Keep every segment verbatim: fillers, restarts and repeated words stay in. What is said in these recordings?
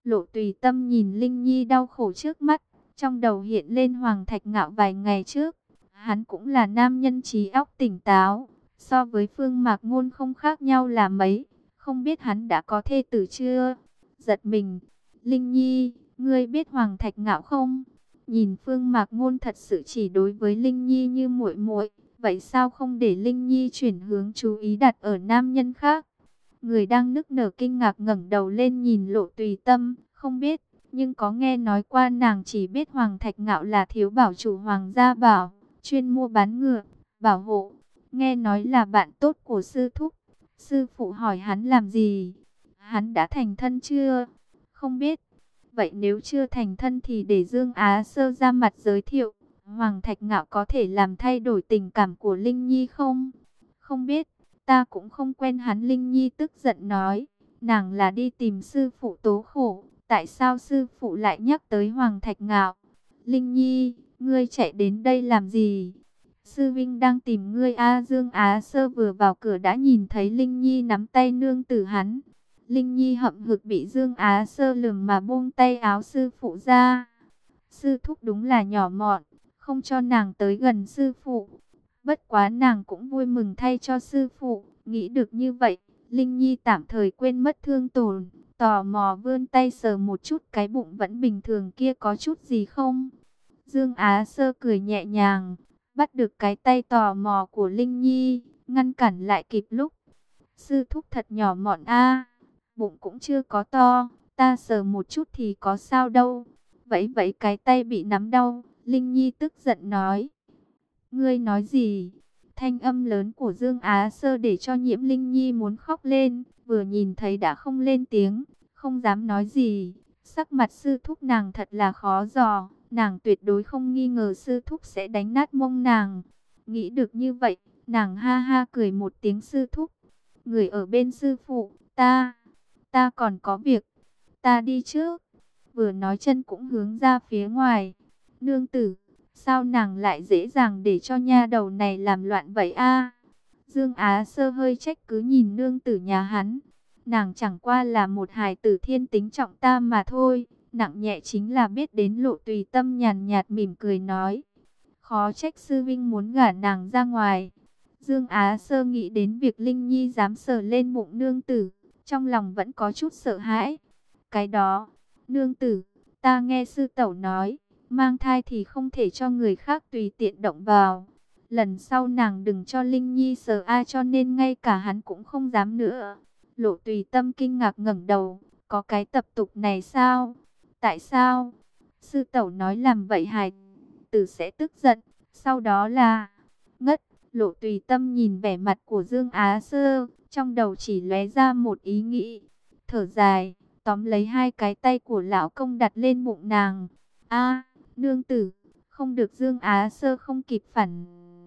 Lộ Tùy Tâm nhìn Linh Nhi đau khổ trước mắt, trong đầu hiện lên Hoàng Thạch Ngạo vài ngày trước. Hắn cũng là nam nhân trí óc tỉnh táo, so với Phương Mạc Ngôn không khác nhau là mấy. Không biết hắn đã có thê tử chưa? Giật mình, Linh Nhi, ngươi biết Hoàng Thạch Ngạo không? Nhìn Phương Mạc Ngôn thật sự chỉ đối với Linh Nhi như muội muội, vậy sao không để Linh Nhi chuyển hướng chú ý đặt ở nam nhân khác? Người đang nức nở kinh ngạc ngẩng đầu lên nhìn Lộ Tùy Tâm, không biết, nhưng có nghe nói qua nàng chỉ biết Hoàng Thạch Ngạo là thiếu bảo chủ Hoàng gia Bảo, chuyên mua bán ngựa, bảo hộ. Nghe nói là bạn tốt của sư thúc. Sư phụ hỏi hắn làm gì? Hắn đã thành thân chưa? Không biết. Vậy nếu chưa thành thân thì để Dương Á Sơ ra mặt giới thiệu. Hoàng Thạch Ngạo có thể làm thay đổi tình cảm của Linh Nhi không? Không biết. Ta cũng không quen hắn. Linh Nhi tức giận nói. Nàng là đi tìm sư phụ tố khổ. Tại sao sư phụ lại nhắc tới Hoàng Thạch Ngạo? Linh Nhi, ngươi chạy đến đây làm gì? Sư Vinh đang tìm ngươi. A Dương Á Sơ vừa vào cửa đã nhìn thấy Linh Nhi nắm tay nương tử hắn. Linh Nhi hậm hực bị Dương Á Sơ lườm mà buông tay áo sư phụ ra. Sư thúc đúng là nhỏ mọn, không cho nàng tới gần sư phụ. Bất quá nàng cũng vui mừng thay cho sư phụ. Nghĩ được như vậy, Linh Nhi tạm thời quên mất thương tổn, tò mò vươn tay sờ một chút cái bụng vẫn bình thường kia có chút gì không. Dương Á Sơ cười nhẹ nhàng, bắt được cái tay tò mò của Linh Nhi, ngăn cản lại kịp lúc. Sư thúc thật nhỏ mọn a, bụng cũng chưa có to, ta sờ một chút thì có sao đâu. Vậy vậy cái tay bị nắm đau, Linh Nhi tức giận nói. Ngươi nói gì? Thanh âm lớn của Dương Á Sơ để cho Nhiễm Linh Nhi muốn khóc lên, vừa nhìn thấy đã không lên tiếng, không dám nói gì. Sắc mặt sư thúc nàng thật là khó dò, nàng tuyệt đối không nghi ngờ sư thúc sẽ đánh nát mông nàng. Nghĩ được như vậy, nàng ha ha cười một tiếng. Sư thúc, người ở bên sư phụ, ta, ta còn có việc, ta đi trước. Vừa nói chân cũng hướng ra phía ngoài. Nương tử, sao nàng lại dễ dàng để cho nha đầu này làm loạn vậy a? Dương Á Sơ hơi trách cứ nhìn nương tử nhà hắn. Nàng chẳng qua là một hài tử thiên tính trọng tam mà thôi. Nặng nhẹ chính là biết đến. Lộ Tùy Tâm nhàn nhạt mỉm cười nói. Khó trách sư vinh muốn gả nàng ra ngoài. Dương Á Sơ nghĩ đến việc Linh Nhi dám sờ lên bụng nương tử, trong lòng vẫn có chút sợ hãi. Cái đó, nương tử, ta nghe sư tẩu nói, mang thai thì không thể cho người khác tùy tiện động vào. Lần sau nàng đừng cho Linh Nhi sờ ai, cho nên ngay cả hắn cũng không dám nữa. Lộ Tùy Tâm kinh ngạc ngẩng đầu, có cái tập tục này sao? Tại sao? Sư tẩu nói làm vậy hài tử sẽ tức giận, sau đó là ngất. Lộ Tùy Tâm nhìn vẻ mặt của Dương Á Sơ, trong đầu chỉ lóe ra một ý nghĩ, thở dài, tóm lấy hai cái tay của lão công đặt lên bụng nàng. A, nương tử, không được. Dương Á Sơ không kịp phản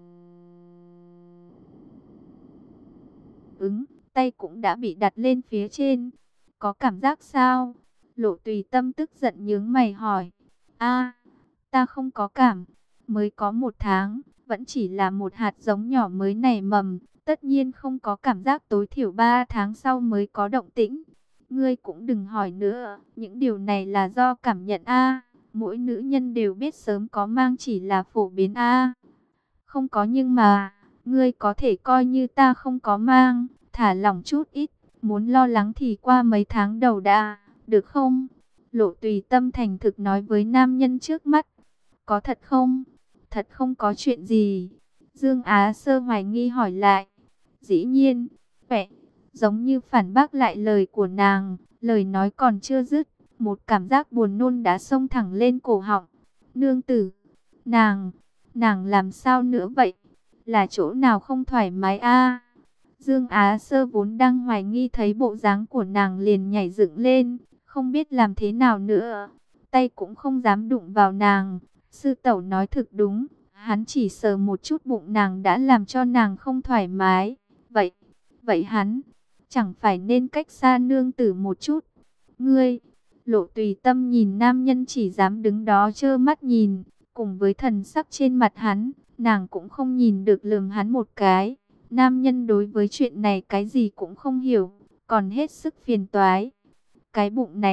ứng, tay cũng đã bị đặt lên phía trên. Có cảm giác sao? Lộ Tùy Tâm tức giận nhướng mày hỏi. A, ta không có cảm, mới có một tháng, vẫn chỉ là một hạt giống nhỏ mới nảy mầm, tất nhiên không có cảm giác, tối thiểu ba tháng sau mới có động tĩnh. Ngươi cũng đừng hỏi nữa, những điều này là do cảm nhận a. Mỗi nữ nhân đều biết sớm có mang chỉ là phổ biến a. Không có nhưng mà, ngươi có thể coi như ta không có mang, thả lỏng chút ít, muốn lo lắng thì qua mấy tháng đầu đã, được không? Lộ Tùy Tâm thành thực nói với nam nhân trước mắt. Có thật không? Thật không có chuyện gì. Dương Á Sơ hoài nghi hỏi lại. Dĩ nhiên, vẻ giống như phản bác lại lời của nàng. Lời nói còn chưa dứt, một cảm giác buồn nôn đã xông thẳng lên cổ họng. Nương tử, nàng, nàng làm sao nữa vậy? Là chỗ nào không thoải mái a? Dương Á Sơ vốn đang hoài nghi, thấy bộ dáng của nàng liền nhảy dựng lên, không biết làm thế nào nữa. Tay cũng không dám đụng vào nàng. Sư tẩu nói thực đúng, hắn chỉ sờ một chút bụng nàng đã làm cho nàng không thoải mái. Vậy, vậy hắn chẳng phải nên cách xa nương tử một chút? Ngươi, Lộ Tùy Tâm nhìn nam nhân chỉ dám đứng đó trơ mắt nhìn, cùng với thần sắc trên mặt hắn, nàng cũng không nhìn được lườm hắn một cái. Nam nhân đối với chuyện này cái gì cũng không hiểu, còn hết sức phiền toái. Cái bụng này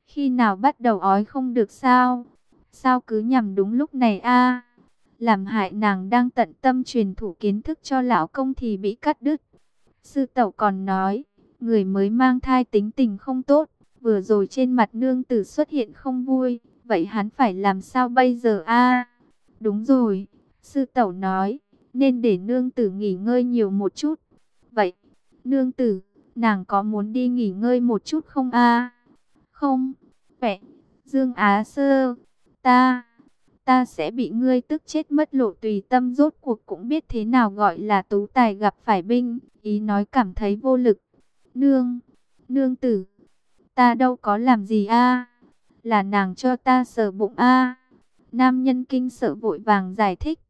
Khi nào bắt đầu ói không được sao? Sao cứ nhằm đúng lúc này a? Làm hại nàng đang tận tâm truyền thụ kiến thức cho lão công thì bị cắt đứt. Sư tẩu còn nói, người mới mang thai tính tình không tốt, vừa rồi trên mặt nương tử xuất hiện không vui, vậy hắn phải làm sao bây giờ a? Đúng rồi, sư tẩu nói, nên để nương tử nghỉ ngơi nhiều một chút. Vậy, nương tử, nàng có muốn đi nghỉ ngơi một chút không a? Không, vậy, Dương Á Sơ, ta, ta sẽ bị ngươi tức chết mất. Lộ Tùy Tâm rốt cuộc cũng biết thế nào gọi là tú tài gặp phải binh, ý nói cảm thấy vô lực. Nương, nương tử, ta đâu có làm gì a, là nàng cho ta sờ bụng a. Nam nhân kinh sợ vội vàng giải thích.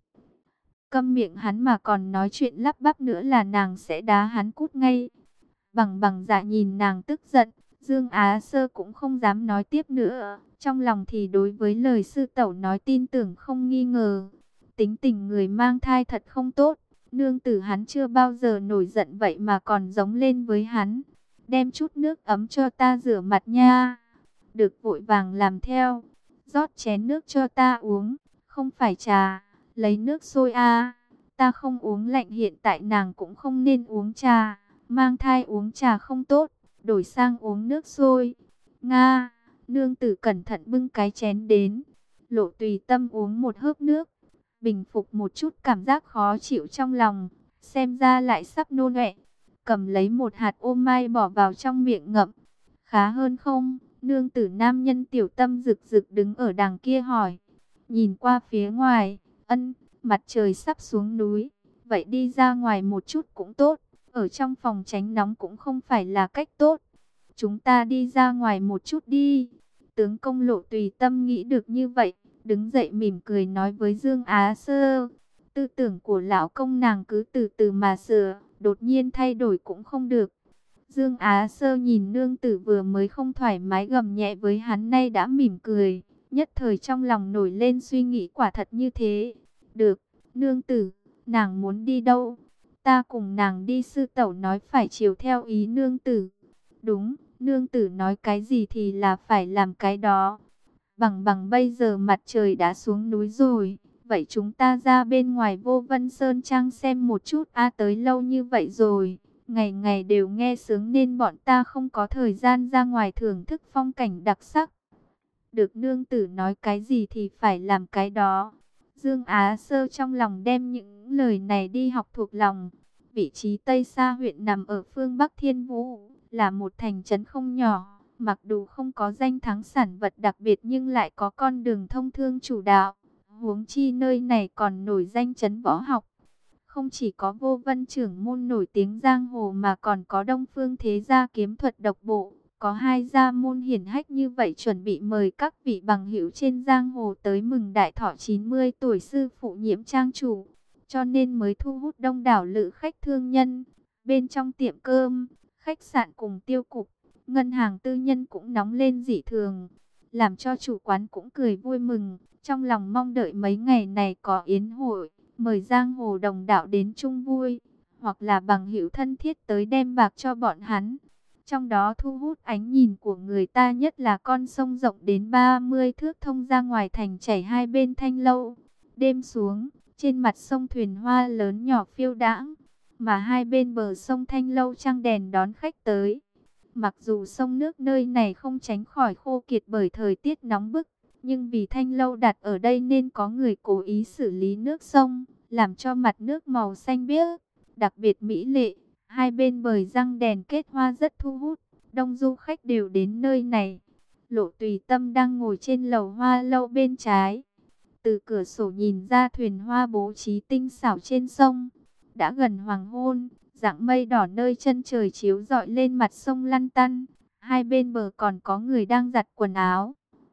Câm miệng hắn mà còn nói chuyện lắp bắp nữa là nàng sẽ đá hắn cút ngay. Bằng bằng dạ nhìn nàng tức giận, Dương Á Sơ cũng không dám nói tiếp nữa. Trong lòng thì đối với lời sư tẩu nói tin tưởng không nghi ngờ. Tính tình người mang thai thật không tốt. Nương tử hắn chưa bao giờ nổi giận vậy mà còn giống lên với hắn. Đem chút nước ấm cho ta rửa mặt nha. Được, vội vàng làm theo. Rót chén nước cho ta uống, không phải trà. Lấy nước sôi a. Ta không uống lạnh, hiện tại nàng cũng không nên uống trà. Mang thai uống trà không tốt, đổi sang uống nước sôi. Nga, nương tử cẩn thận bưng cái chén đến. Lộ Tùy Tâm uống một hớp nước, bình phục một chút cảm giác khó chịu trong lòng, xem ra lại sắp nôn ọe. Cầm lấy một hạt ô mai bỏ vào trong miệng ngậm. Khá hơn không? Nương tử nam nhân tiểu tâm rực rực đứng ở đằng kia hỏi. Nhìn qua phía ngoài, ân, mặt trời sắp xuống núi, vậy đi ra ngoài một chút cũng tốt. Ở trong phòng tránh nóng cũng không phải là cách tốt. Chúng ta đi ra ngoài một chút đi. Tướng công Lộ Tùy Tâm nghĩ được như vậy, đứng dậy mỉm cười nói với Dương Á Sơ. Tư tưởng của lão công nàng cứ từ từ mà sửa, đột nhiên thay đổi cũng không được. Dương Á Sơ nhìn nương tử vừa mới không thoải mái gầm nhẹ với hắn, nay đã mỉm cười. Nhất thời trong lòng nổi lên suy nghĩ, quả thật như thế. Được, nương tử, nàng muốn đi đâu? Ta cùng nàng đi. Sư tẩu nói phải chiều theo ý nương tử. Đúng, nương tử nói cái gì thì là phải làm cái đó. Bằng bằng bây giờ mặt trời đã xuống núi rồi, vậy chúng ta ra bên ngoài Vô Vân Sơn Trang xem một chút. A tới lâu như vậy rồi, ngày ngày đều nghe sướng nên bọn ta không có thời gian ra ngoài thưởng thức phong cảnh đặc sắc. Được, nương tử nói cái gì thì phải làm cái đó. Dương Á Sơ trong lòng đem những lời này đi học thuộc lòng. Vị trí Tây Sa huyện nằm ở phương Bắc Thiên Vũ, là một thành trấn không nhỏ. Mặc dù không có danh thắng sản vật đặc biệt nhưng lại có con đường thông thương chủ đạo. Huống chi nơi này còn nổi danh trấn võ học. Không chỉ có Vô Vân trưởng môn nổi tiếng giang hồ mà còn có Đông Phương Thế Gia kiếm thuật độc bộ. Có hai gia môn hiển hách như vậy chuẩn bị mời các vị bằng hữu trên giang hồ tới mừng đại thọ chín mươi tuổi sư phụ Nhiễm trang chủ, cho nên mới thu hút đông đảo lữ khách thương nhân. Bên trong tiệm cơm, khách sạn cùng tiêu cục, ngân hàng tư nhân cũng nóng lên dị thường, làm cho chủ quán cũng cười vui mừng, trong lòng mong đợi mấy ngày này có yến hội, mời giang hồ đồng đạo đến chung vui, hoặc là bằng hữu thân thiết tới đem bạc cho bọn hắn. Trong đó thu hút ánh nhìn của người ta nhất là con sông rộng đến ba mươi thước thông ra ngoài thành chảy hai bên thanh lâu. Đêm xuống, trên mặt sông thuyền hoa lớn nhỏ phiêu đãng, mà hai bên bờ sông thanh lâu trăng đèn đón khách tới. Mặc dù sông nước nơi này không tránh khỏi khô kiệt bởi thời tiết nóng bức, nhưng vì thanh lâu đặt ở đây nên có người cố ý xử lý nước sông, làm cho mặt nước màu xanh biếc, đặc biệt mỹ lệ. Hai bên bờ răng đèn kết hoa rất thu hút, đông du khách đều đến nơi này. Lộ Tùy Tâm đang ngồi trên lầu hoa lâu bên trái, từ cửa sổ nhìn ra thuyền hoa bố trí tinh xảo trên sông. Đã gần hoàng hôn, dạng mây đỏ nơi chân trời chiếu rọi lên mặt sông lăn tăn. Hai bên bờ còn có người đang giặt quần áo.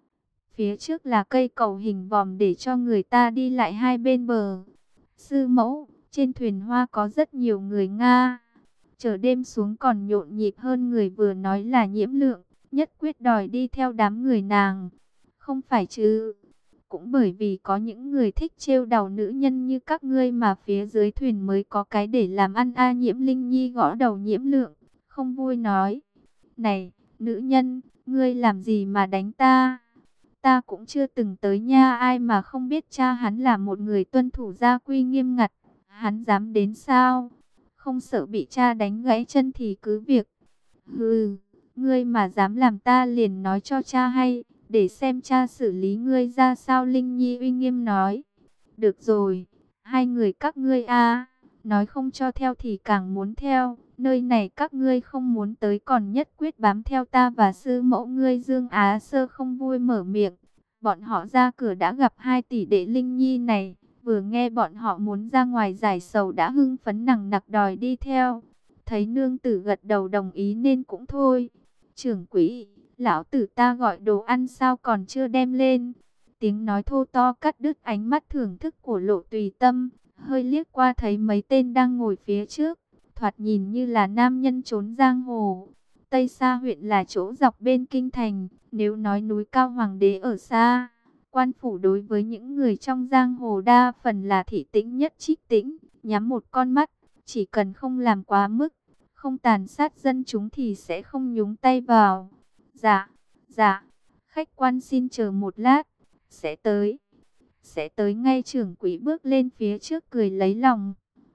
Phía trước là cây cầu hình vòm để cho người ta đi lại hai bên bờ. Sư mẫu, trên thuyền hoa có rất nhiều người Nga. Chờ đêm xuống còn nhộn nhịp hơn. Người vừa nói là Nhiễm Lượng, nhất quyết đòi đi theo đám người nàng. Không phải chứ? Cũng bởi vì có những người thích trêu đùa nữ nhân như các ngươi mà phía dưới thuyền mới có cái để làm ăn a. Nhiễm Linh Nhi gõ đầu Nhiễm Lượng, không vui nói. Này, nữ nhân, ngươi làm gì mà đánh ta? Ta cũng chưa từng tới nha, ai mà không biết cha hắn là một người tuân thủ gia quy nghiêm ngặt. Hắn dám đến sao? Không sợ bị cha đánh gãy chân thì cứ việc. Hừ, ngươi mà dám làm ta liền nói cho cha hay, để xem cha xử lý ngươi ra sao. Linh Nhi uy nghiêm nói. Được rồi, hai người các ngươi a, nói không cho theo thì càng muốn theo. Nơi này các ngươi không muốn tới còn nhất quyết bám theo ta và sư mẫu ngươi. Dương Á Sơ không vui mở miệng. Bọn họ ra cửa đã gặp hai tỷ đệ Linh Nhi này. Vừa nghe bọn họ muốn ra ngoài giải sầu đã hưng phấn nằng nặc đòi đi theo. Thấy nương tử gật đầu đồng ý nên cũng thôi. Trưởng quỹ, lão tử ta gọi đồ ăn sao còn chưa đem lên? Tiếng nói thô to cắt đứt ánh mắt thưởng thức của Lộ Tùy Tâm. Hơi liếc qua thấy mấy tên đang ngồi phía trước. Thoạt nhìn như là nam nhân trốn giang hồ. Tây Sa huyện là chỗ dọc bên kinh thành. Nếu nói núi cao hoàng đế ở xa, quan phủ đối với những người trong giang hồ đa phần là thị tĩnh nhất trích tĩnh. Nhắm một con mắt, chỉ cần không làm quá mức, không tàn sát dân chúng thì sẽ không nhúng tay vào. Dạ, dạ, khách quan xin chờ một lát, sẽ tới. Sẽ tới ngay. Trưởng quỹ bước lên phía trước cười lấy lòng.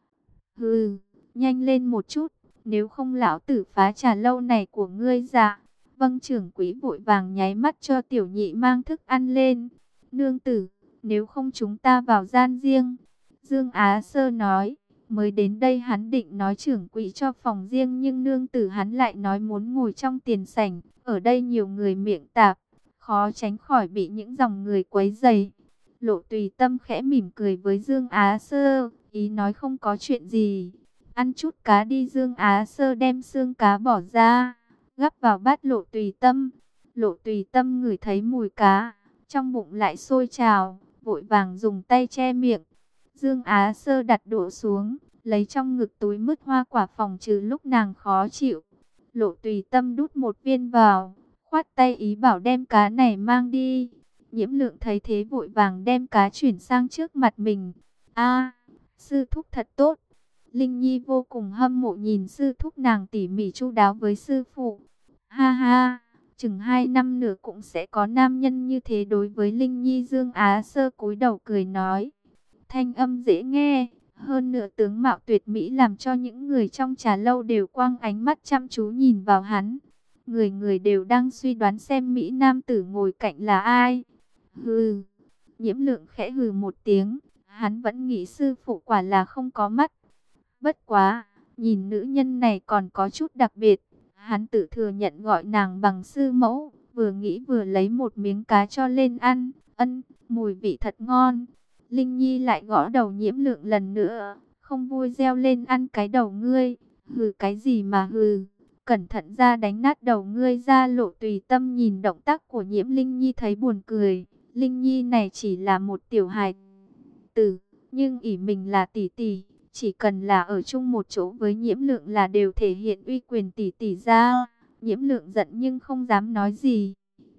Hừ, nhanh lên một chút, nếu không lão tử phá trà lâu này của ngươi. Dạ. Vâng. Trưởng quỹ vội vàng nháy mắt cho tiểu nhị mang thức ăn lên. Nương tử, nếu không chúng ta vào gian riêng. Dương Á Sơ nói. Mới đến đây hắn định nói trưởng quỹ cho phòng riêng, nhưng nương tử hắn lại nói muốn ngồi trong tiền sảnh. Ở đây nhiều người miệng tạp, khó tránh khỏi bị những dòng người quấy rầy. Lộ Tùy Tâm khẽ mỉm cười với Dương Á Sơ, ý nói không có chuyện gì. Ăn chút cá đi. Dương Á Sơ đem xương cá bỏ ra, gắp vào bát Lộ Tùy Tâm. Lộ Tùy Tâm ngửi thấy mùi cá, trong bụng lại sôi trào, vội vàng dùng tay che miệng. Dương Á Sơ đặt đũa xuống, lấy trong ngực túi mứt hoa quả phòng trừ lúc nàng khó chịu. Lộ Tùy Tâm đút một viên vào, khoát tay ý bảo đem cá này mang đi. Nhiễm Lượng thấy thế vội vàng đem cá chuyển sang trước mặt mình. A, sư thúc thật tốt. Linh Nhi vô cùng hâm mộ nhìn sư thúc nàng tỉ mỉ chu đáo với sư phụ. Ha ha, chừng hai năm nữa cũng sẽ có nam nhân như thế đối với Linh Nhi. Dương Á Sơ cúi đầu cười nói. Thanh âm dễ nghe, hơn nữa tướng mạo tuyệt mỹ làm cho những người trong trà lâu đều quăng ánh mắt chăm chú nhìn vào hắn. Người người đều đang suy đoán xem mỹ nam tử ngồi cạnh là ai. Hừ, Nhiễm Lượng khẽ hừ một tiếng, hắn vẫn nghĩ sư phụ quả là không có mắt. Bất quá, nhìn nữ nhân này còn có chút đặc biệt, hắn tự thừa nhận gọi nàng bằng sư mẫu, vừa nghĩ vừa lấy một miếng cá cho lên ăn, ân, mùi vị thật ngon. Linh Nhi lại gõ đầu Nhiễm Lượng lần nữa, không vui reo lên ăn cái đầu ngươi. Hừ cái gì mà hừ, cẩn thận ra đánh nát đầu ngươi ra. Lộ Tùy Tâm nhìn động tác của Nhiễm Linh Nhi thấy buồn cười. Linh Nhi này chỉ là một tiểu hài tử, nhưng ỷ mình là tỷ tỷ, chỉ cần là ở chung một chỗ với Nhiễm Lượng là đều thể hiện uy quyền tỷ tỷ ra. Nhiễm Lượng giận nhưng không dám nói gì.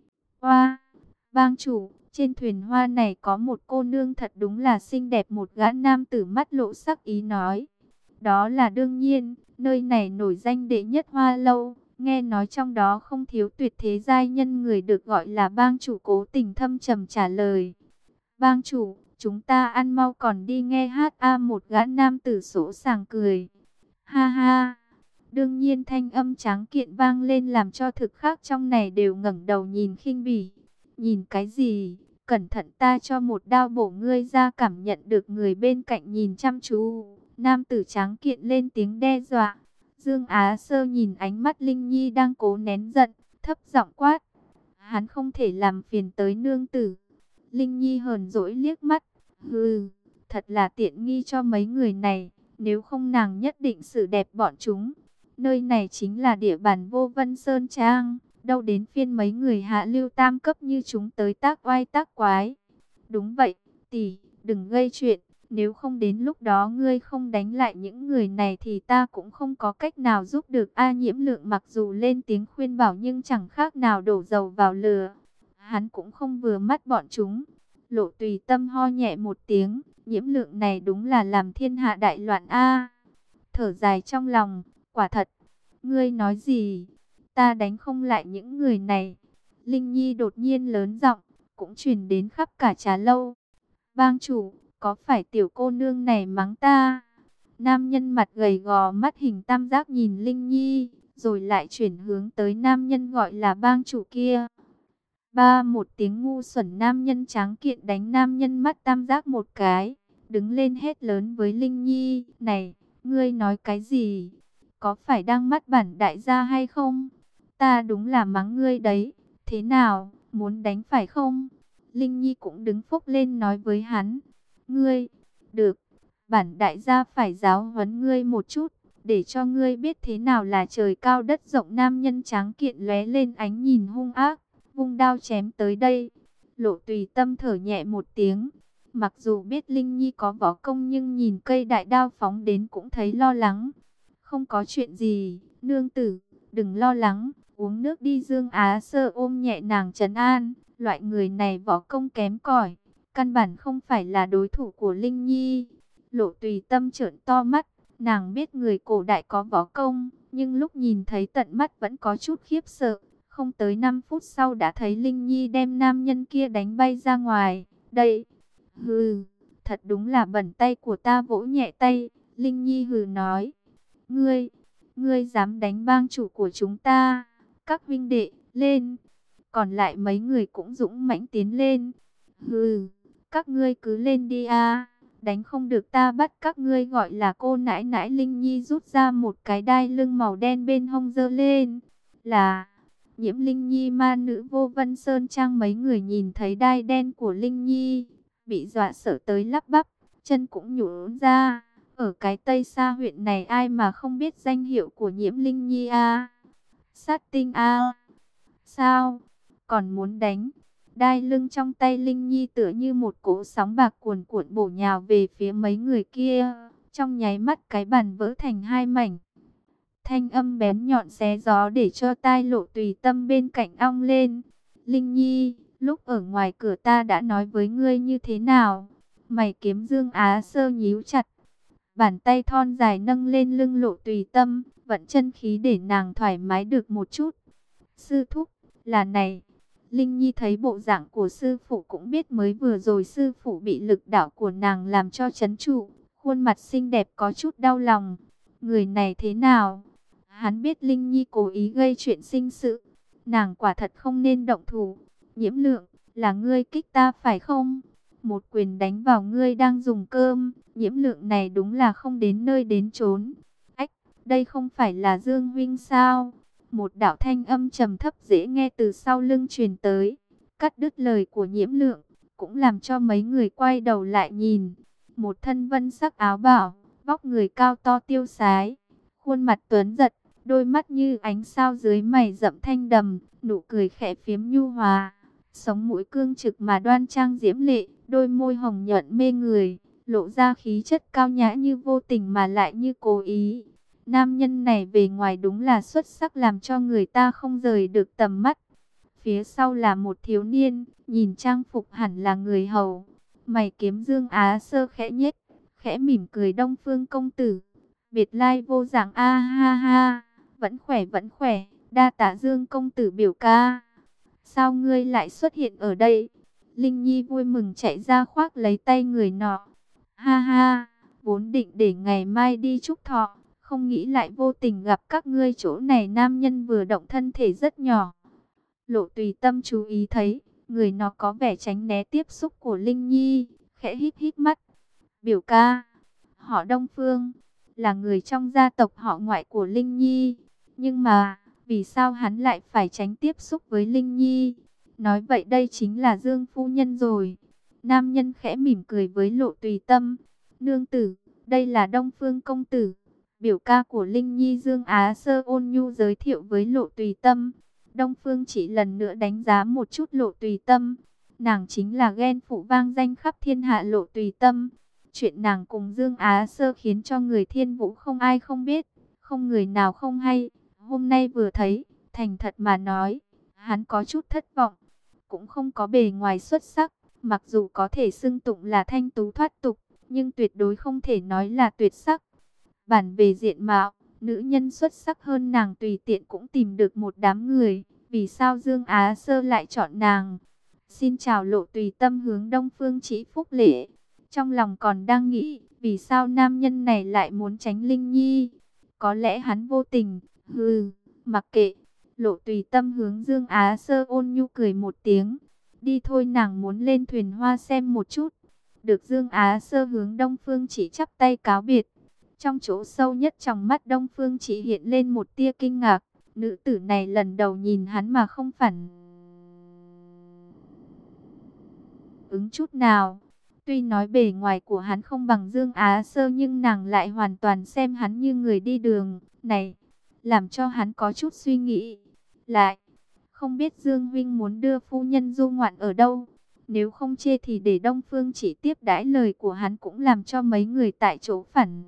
Hoa, bang chủ, trên thuyền hoa này có một cô nương thật đúng là xinh đẹp. Một gã nam tử mắt lộ sắc ý nói. Đó là đương nhiên, nơi này nổi danh đệ nhất hoa lâu. Nghe nói trong đó không thiếu tuyệt thế giai nhân, người được gọi là bang chủ cố tình thâm trầm trả lời. Bang chủ, chúng ta ăn mau còn đi nghe hát a. Một gã nam tử sỗ sàng cười. Ha ha, đương nhiên thanh âm tráng kiện vang lên làm cho thực khác trong này đều ngẩng đầu nhìn khinh bỉ. Nhìn cái gì? Cẩn thận ta cho một đao bổ ngươi ra. Cảm nhận được người bên cạnh nhìn chăm chú, nam tử tráng kiện lên tiếng đe dọa. Dương Á Sơ nhìn ánh mắt Linh Nhi đang cố nén giận, thấp giọng quát. Hắn không thể làm phiền tới nương tử. Linh Nhi hờn dỗi liếc mắt. Hừ, thật là tiện nghi cho mấy người này. Nếu không nàng nhất định xử đẹp bọn chúng. Nơi này chính là địa bàn Vô Vân Sơn Trang. Đâu đến phiên mấy người hạ lưu tam cấp như chúng tới tác oai tác quái. Đúng vậy, tỷ, đừng gây chuyện. Nếu không đến lúc đó ngươi không đánh lại những người này thì ta cũng không có cách nào giúp được. A Nhiễm Lượng mặc dù lên tiếng khuyên bảo nhưng chẳng khác nào đổ dầu vào lửa. Hắn cũng không vừa mắt bọn chúng. Lộ Tùy Tâm ho nhẹ một tiếng. Nhiễm Lượng này đúng là làm thiên hạ đại loạn a. Thở dài trong lòng, quả thật. Ngươi nói gì? Ta đánh không lại những người này. Linh Nhi đột nhiên lớn giọng, cũng truyền đến khắp cả trà lâu. Bang chủ, có phải tiểu cô nương này mắng ta? Nam nhân mặt gầy gò mắt hình tam giác nhìn Linh Nhi, rồi lại chuyển hướng tới nam nhân gọi là bang chủ kia. Ba một tiếng ngu xuẩn, nam nhân tráng kiện đánh nam nhân mắt tam giác một cái, đứng lên hét lớn với Linh Nhi, này, ngươi nói cái gì? Có phải đang mắt bản đại gia hay không? Ta đúng là mắng ngươi đấy, thế nào, muốn đánh phải không? Linh Nhi cũng đứng phúc lên nói với hắn, ngươi, được, bản đại gia phải giáo huấn ngươi một chút, để cho ngươi biết thế nào là trời cao đất rộng. Nam nhân tráng kiện lóe lên ánh nhìn hung ác, vung đao chém tới đây. Lộ Tùy Tâm thở nhẹ một tiếng, mặc dù biết Linh Nhi có võ công nhưng nhìn cây đại đao phóng đến cũng thấy lo lắng. Không có chuyện gì, nương tử, đừng lo lắng, uống nước đi. Dương Á Sơ ôm nhẹ nàng trấn an, loại người này võ công kém cỏi, căn bản không phải là đối thủ của Linh Nhi. Lộ Tùy Tâm trợn to mắt, nàng biết người cổ đại có võ công, nhưng lúc nhìn thấy tận mắt vẫn có chút khiếp sợ. Không tới năm phút sau đã thấy Linh Nhi đem nam nhân kia đánh bay ra ngoài. Đây, hừ, thật đúng là bẩn tay của ta. Vỗ nhẹ tay, Linh Nhi hừ nói, ngươi, ngươi dám đánh bang chủ của chúng ta? Các huynh đệ, lên. Còn lại mấy người cũng dũng mãnh tiến lên. Hừ, các ngươi cứ lên đi a, đánh không được ta bắt các ngươi gọi là cô nãi nãi. Linh Nhi rút ra một cái đai lưng màu đen bên hông giơ lên, là Nhiễm Linh Nhi ma nữ Vô Vân Sơn Trang. Mấy người nhìn thấy đai đen của Linh Nhi, bị dọa sợ tới lắp bắp, chân cũng nhũn ra. Ở cái Tây Sa huyện này ai mà không biết danh hiệu của Nhiễm Linh Nhi a? Sát tinh a. Sao? Còn muốn đánh? Đai lưng trong tay Linh Nhi tựa như một cỗ sóng bạc cuồn cuộn bổ nhào về phía mấy người kia. Trong nháy mắt cái bàn vỡ thành hai mảnh. Thanh âm bén nhọn xé gió để cho tai Lộ Tùy Tâm bên cạnh ong lên. Linh Nhi, lúc ở ngoài cửa ta đã nói với ngươi như thế nào? Mày kiếm Dương Á Sơ nhíu chặt, bàn tay thon dài nâng lên lưng Lộ Tùy Tâm, vận chân khí để nàng thoải mái được một chút. Sư thúc, là này. Linh Nhi thấy bộ dạng của sư phụ cũng biết mới vừa rồi sư phụ bị lực đạo của nàng làm cho chấn trụ, khuôn mặt xinh đẹp có chút đau lòng. Người này thế nào? Hắn biết Linh Nhi cố ý gây chuyện sinh sự, nàng quả thật không nên động thủ. Nhiễm Lượng, là ngươi kích ta phải không? Một quyền đánh vào ngươi đang dùng cơm. Nhiễm Lượng này đúng là không đến nơi đến chốn. Ách, đây không phải là Dương huynh sao? Một đạo thanh âm trầm thấp dễ nghe từ sau lưng truyền tới, cắt đứt lời của Nhiễm Lượng, cũng làm cho mấy người quay đầu lại nhìn. Một thân vân sắc áo bào, vóc người cao to tiêu sái, khuôn mặt tuấn giật, đôi mắt như ánh sao dưới mày rậm thanh đầm, nụ cười khẽ phiếm nhu hòa, sống mũi cương trực mà đoan trang diễm lệ, đôi môi hồng nhuận mê người, lộ ra khí chất cao nhã như vô tình mà lại như cố ý. Nam nhân này về ngoài đúng là xuất sắc, làm cho người ta không rời được tầm mắt. Phía sau là một thiếu niên, nhìn trang phục hẳn là người hầu. Mày kiếm Dương Á Sơ khẽ nhếch, khẽ mỉm cười, Đông Phương công tử, biệt lai vô dạng a ha ha, vẫn khỏe vẫn khỏe, đa tạ Dương công tử biểu ca. Sao ngươi lại xuất hiện ở đây? Linh Nhi vui mừng chạy ra khoác lấy tay người nọ. Ha ha, vốn định để ngày mai đi chúc thọ, không nghĩ lại vô tình gặp các ngươi chỗ này. Nam nhân vừa động thân thể rất nhỏ. Lộ Tùy Tâm chú ý thấy, người nó có vẻ tránh né tiếp xúc của Linh Nhi, khẽ híp híp mắt. Biểu ca, họ Đông Phương, là người trong gia tộc họ ngoại của Linh Nhi. Nhưng mà, vì sao hắn lại phải tránh tiếp xúc với Linh Nhi? Nói vậy đây chính là Dương phu nhân rồi. Nam nhân khẽ mỉm cười với Lộ Tùy Tâm. Nương tử, đây là Đông Phương công tử, biểu ca của Linh Nhi. Dương Á Sơ ôn nhu giới thiệu với Lộ Tùy Tâm. Đông Phương chỉ lần nữa đánh giá một chút Lộ Tùy Tâm. Nàng chính là ghen phụ vang danh khắp thiên hạ Lộ Tùy Tâm. Chuyện nàng cùng Dương Á Sơ khiến cho người Thiên Vũ không ai không biết, không người nào không hay. Hôm nay vừa thấy, thành thật mà nói, hắn có chút thất vọng. Cũng không có bề ngoài xuất sắc, mặc dù có thể xưng tụng là thanh tú thoát tục, nhưng tuyệt đối không thể nói là tuyệt sắc. Bản về diện mạo, nữ nhân xuất sắc hơn nàng tùy tiện cũng tìm được một đám người. vì sao Dương Á Sơ lại chọn nàng? Xin chào Lộ Tùy Tâm hướng Đông Phương Chỉ Phúc lễ. Trong lòng còn đang nghĩ, vì sao nam nhân này lại muốn tránh Linh Nhi? Có lẽ hắn vô tình, hừ, mặc kệ. Lộ Tùy Tâm hướng Dương Á Sơ ôn nhu cười một tiếng. Đi thôi, nàng muốn lên thuyền hoa xem một chút. Được Dương Á Sơ hướng Đông Phương Chỉ chắp tay cáo biệt. Trong chỗ sâu nhất trong mắt Đông Phương Chỉ hiện lên một tia kinh ngạc. Nữ tử này lần đầu nhìn hắn mà không phản ứng chút nào. Tuy nói bề ngoài của hắn không bằng Dương Á Sơ, nhưng nàng lại hoàn toàn xem hắn như người đi đường này, làm cho hắn có chút suy nghĩ. Lại, không biết Dương huynh muốn đưa phu nhân du ngoạn ở đâu? Nếu không chê thì để Đông Phương Chỉ tiếp đãi, lời của hắn cũng làm cho mấy người tại chỗ phản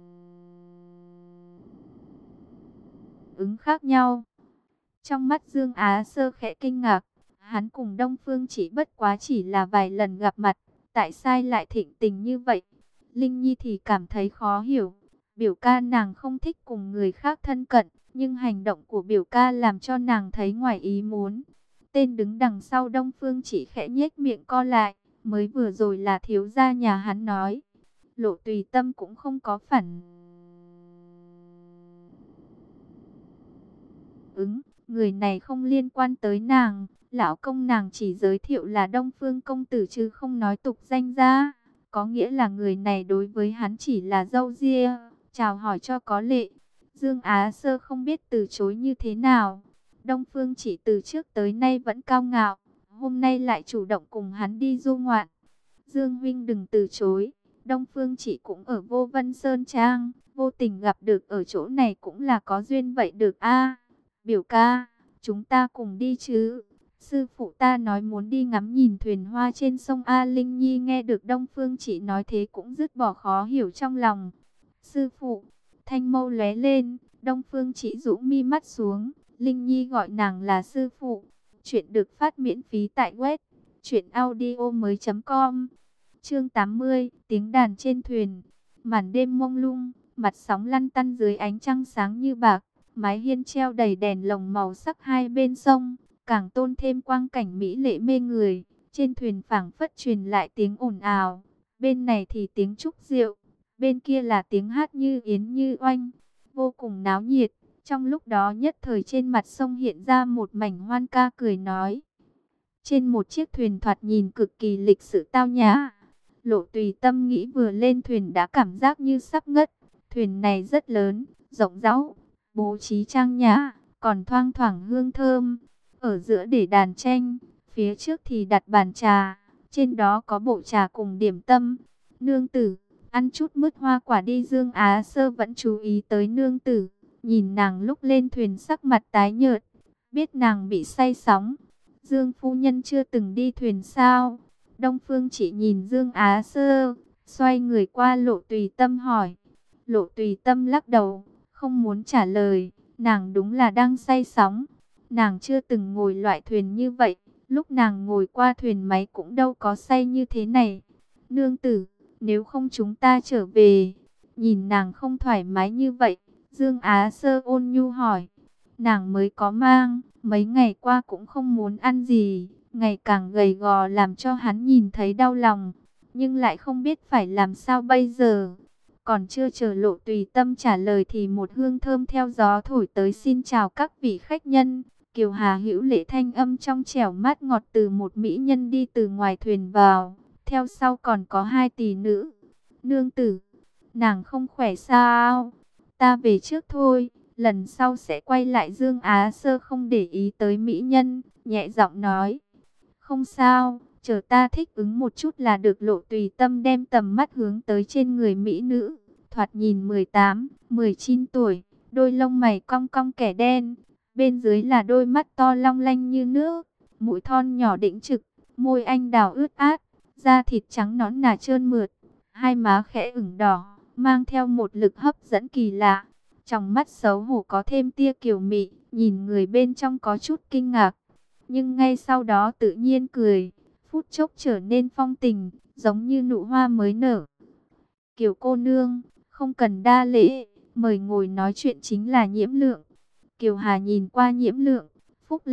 ứng khác nhau. Trong mắt Dương Á Sơ khẽ kinh ngạc, hắn cùng Đông Phương Chỉ bất quá chỉ là vài lần gặp mặt, tại sao lại thịnh tình như vậy? Linh Nhi thì cảm thấy khó hiểu, biểu ca nàng không thích cùng người khác thân cận, nhưng hành động của biểu ca làm cho nàng thấy ngoài ý muốn. Tên đứng đằng sau Đông Phương Chỉ khẽ nhếch miệng co lại, mới vừa rồi là thiếu gia nhà hắn nói. Lộ Tùy Tâm cũng không có phản ứng, người này không liên quan tới nàng, lão công nàng chỉ giới thiệu là Đông Phương công tử chứ không nói tục danh ra, có nghĩa là người này đối với hắn chỉ là dâu ria, chào hỏi cho có lệ. Dương Á Sơ không biết từ chối như thế nào. Đông Phương Chỉ từ trước tới nay vẫn cao ngạo, hôm nay lại chủ động cùng hắn đi du ngoạn. Dương huynh đừng từ chối, Đông Phương Chỉ cũng ở Vô Vân Sơn Trang, vô tình gặp được ở chỗ này cũng là có duyên vậy được a. Biểu ca, chúng ta cùng đi chứ? Sư phụ ta nói muốn đi ngắm nhìn thuyền hoa trên sông A. Linh Nhi nghe được Đông Phương Chỉ nói thế cũng dứt bỏ khó hiểu trong lòng. Sư phụ, thanh mâu lóe lên, Đông Phương Chỉ rũ mi mắt xuống. Linh Nhi gọi nàng là sư phụ. Chuyện được phát miễn phí tại web truyện audio mới chấm com. Chương tám mươi, tiếng đàn trên thuyền. Màn đêm mông lung, mặt sóng lăn tăn dưới ánh trăng sáng như bạc. Mái hiên treo đầy đèn lồng màu sắc hai bên sông, càng tôn thêm quang cảnh mỹ lệ mê người. Trên thuyền phảng phất truyền lại tiếng ồn ào, bên này thì tiếng trúc rượu, bên kia là tiếng hát như yến như oanh, vô cùng náo nhiệt. Trong lúc đó nhất thời trên mặt sông hiện ra một mảnh hoan ca cười nói. Trên một chiếc thuyền thoạt nhìn cực kỳ lịch sự tao nhã, Lộ Tùy Tâm nghĩ vừa lên thuyền đã cảm giác như sắp ngất. Thuyền này rất lớn, rộng rãi, bố trí trang nhã, còn thoang thoảng hương thơm. Ở giữa để đàn tranh, phía trước thì đặt bàn trà, trên đó có bộ trà cùng điểm tâm. Nương tử, ăn chút mứt hoa quả đi. Dương Á Sơ vẫn chú ý tới nương tử, nhìn nàng lúc lên thuyền sắc mặt tái nhợt, biết nàng bị say sóng. Dương phu nhân chưa từng đi thuyền sao? Đông Phương Chỉ nhìn Dương Á Sơ, xoay người qua Lộ Tùy Tâm hỏi. Lộ Tùy Tâm lắc đầu, không muốn trả lời. Nàng đúng là đang say sóng. Nàng chưa từng ngồi loại thuyền như vậy, lúc nàng ngồi qua thuyền máy cũng đâu có say như thế này. Nương tử, nếu không chúng ta trở về. Nhìn nàng không thoải mái như vậy, Dương Á Sơ ôn nhu hỏi. Nàng mới có mang, mấy ngày qua cũng không muốn ăn gì, ngày càng gầy gò làm cho hắn nhìn thấy đau lòng, nhưng lại không biết phải làm sao bây giờ. Còn chưa chờ Lộ Tùy Tâm trả lời thì một hương thơm theo gió thổi tới. Xin chào các vị khách nhân. Kiều Hà hữu lễ thanh âm trong trẻo mát ngọt từ một mỹ nhân đi từ ngoài thuyền vào. Theo sau còn có hai tỷ nữ. Nương tử, nàng không khỏe sao? Ta về trước thôi, lần sau sẽ quay lại. Dương Á Sơ không để ý tới mỹ nhân, nhẹ giọng nói. Không sao, chờ ta thích ứng một chút là được. Lộ Tùy Tâm đem tầm mắt hướng tới trên người mỹ nữ, thoạt nhìn mười tám, mười chín tuổi, đôi lông mày cong cong kẻ đen, bên dưới là đôi mắt to long lanh như nước, mũi thon nhỏ đĩnh trực, môi anh đào ướt át, da thịt trắng nõn nà trơn mượt, hai má khẽ ửng đỏ, mang theo một lực hấp dẫn kỳ lạ. Trong mắt xấu hổ có thêm tia kiều mị, nhìn người bên trong có chút kinh ngạc, nhưng ngay sau đó tự nhiên cười, phút chốc trở nên phong tình, giống như nụ hoa mới nở. Kiều cô nương, không cần đa lễ, mời ngồi nói chuyện. Chính là Nhiễm Lượng. Kiều Hà nhìn qua Nhiễm Lượng, phúc lễ,